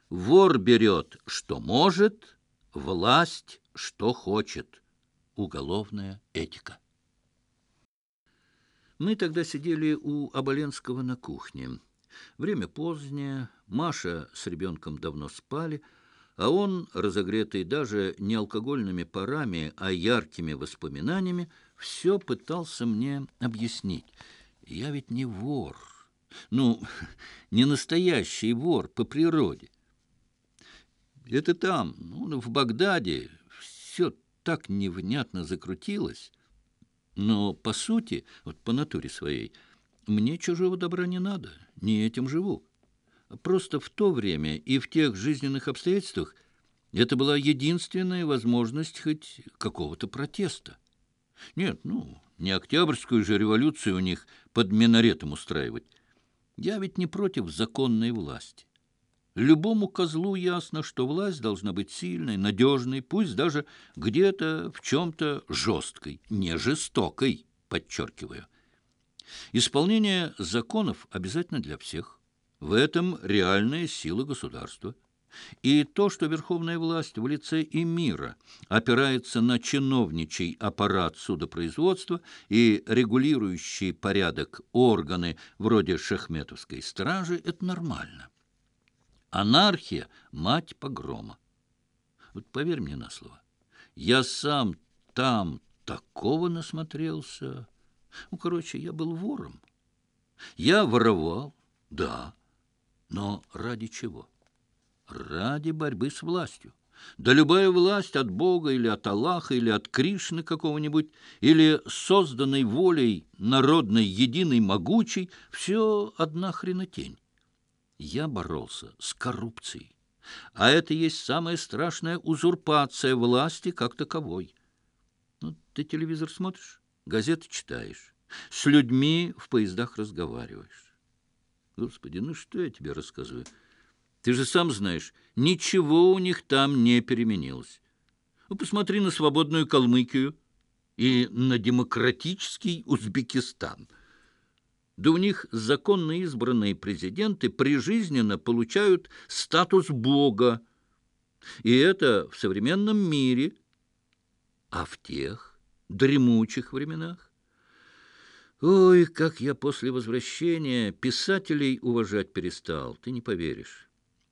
Вор берет, что может, власть, что хочет. Уголовная этика. Мы тогда сидели у Оболенского на кухне. Время позднее, Маша с ребенком давно спали, а он, разогретый даже не алкогольными парами, а яркими воспоминаниями, все пытался мне объяснить. Я ведь не вор. Ну, не настоящий вор по природе. Это там, ну, в Багдаде, все так невнятно закрутилось. Но, по сути, вот по натуре своей, мне чужого добра не надо, не этим живу. Просто в то время и в тех жизненных обстоятельствах это была единственная возможность хоть какого-то протеста. Нет, ну, не Октябрьскую же революцию у них под минаретом устраивать. Я ведь не против законной власти. Любому козлу ясно, что власть должна быть сильной, надежной, пусть даже где-то в чем-то жесткой, не жестокой, подчеркиваю. Исполнение законов обязательно для всех. В этом реальная сила государства. И то, что верховная власть в лице эмира опирается на чиновничий аппарат судопроизводства и регулирующий порядок органы вроде шахметовской стражи, это нормально. Анархия – мать погрома. Вот поверь мне на слово, я сам там такого насмотрелся. Ну, короче, я был вором. Я воровал, да, но ради чего? Ради борьбы с властью. Да любая власть от Бога или от Аллаха, или от Кришны какого-нибудь, или созданной волей народной, единой, могучей, все одна хренотень. Я боролся с коррупцией. А это есть самая страшная узурпация власти как таковой. Ну, ты телевизор смотришь, газеты читаешь, с людьми в поездах разговариваешь. Господи, ну что я тебе рассказываю? Ты же сам знаешь, ничего у них там не переменилось. Ну, посмотри на свободную Калмыкию и на демократический Узбекистан. Да у них законно избранные президенты прижизненно получают статус Бога. И это в современном мире. А в тех дремучих временах? Ой, как я после возвращения писателей уважать перестал, ты не поверишь.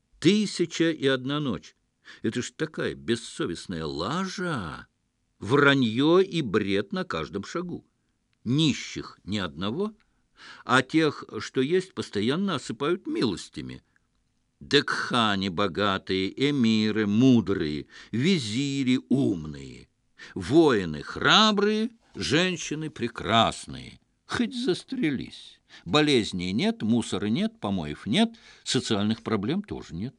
1001 ночь. Это ж такая бессовестная лажа, вранье и бред на каждом шагу. Нищих ни одного, а тех, что есть, постоянно осыпают милостями. Декхани богатые, эмиры мудрые, визири умные, воины храбрые, женщины прекрасные. Хоть застрелись. Болезней нет, мусора нет, помоев нет, социальных проблем тоже нет.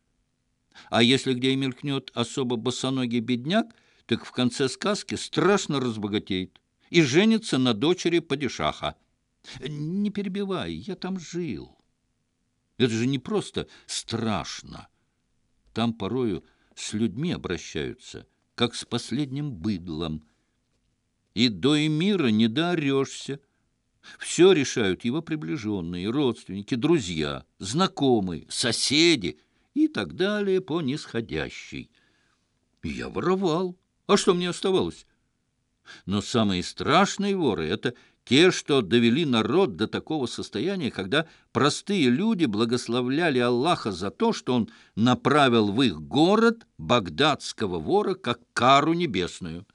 А если где и мелькнет особо босоногий бедняк, так в конце сказки страшно разбогатеет и женится на дочери падишаха. Не перебивай, я там жил. Это же не просто страшно. Там порою с людьми обращаются, как с последним быдлом. И до эмира не доорешься. Все решают его приближенные, родственники, друзья, знакомые, соседи и так далее по нисходящей. И я воровал. А что мне оставалось? Но самые страшные воры — это те, что довели народ до такого состояния, когда простые люди благословляли Аллаха за то, что он направил в их город багдадского вора как кару небесную.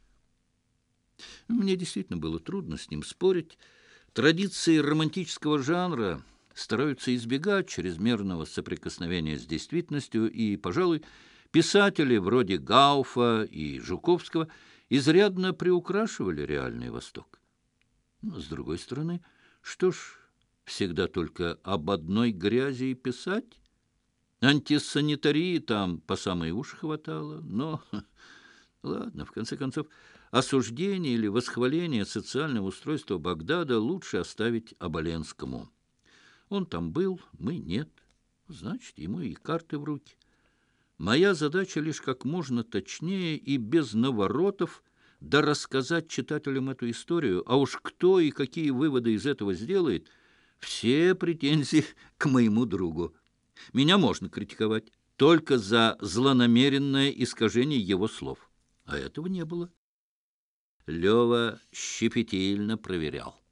Мне действительно было трудно с ним спорить. Традиции романтического жанра стараются избегать чрезмерного соприкосновения с действительностью, и, пожалуй, писатели вроде Гауфа и Жуковского изрядно приукрашивали реальный Восток. Но, с другой стороны, что ж, всегда только об одной грязи и писать? Антисанитарии там по самые уши хватало, но... Ладно, в конце концов, осуждение или восхваление социального устройства Багдада лучше оставить Оболенскому. Он там был, мы нет. Значит, ему и карты в руки. Моя задача лишь как можно точнее и без наворотов да рассказать читателям эту историю, а уж кто и какие выводы из этого сделает, все претензии к моему другу. Меня можно критиковать только за злонамеренное искажение его слов. А этого не было. Лева щепетильно проверял.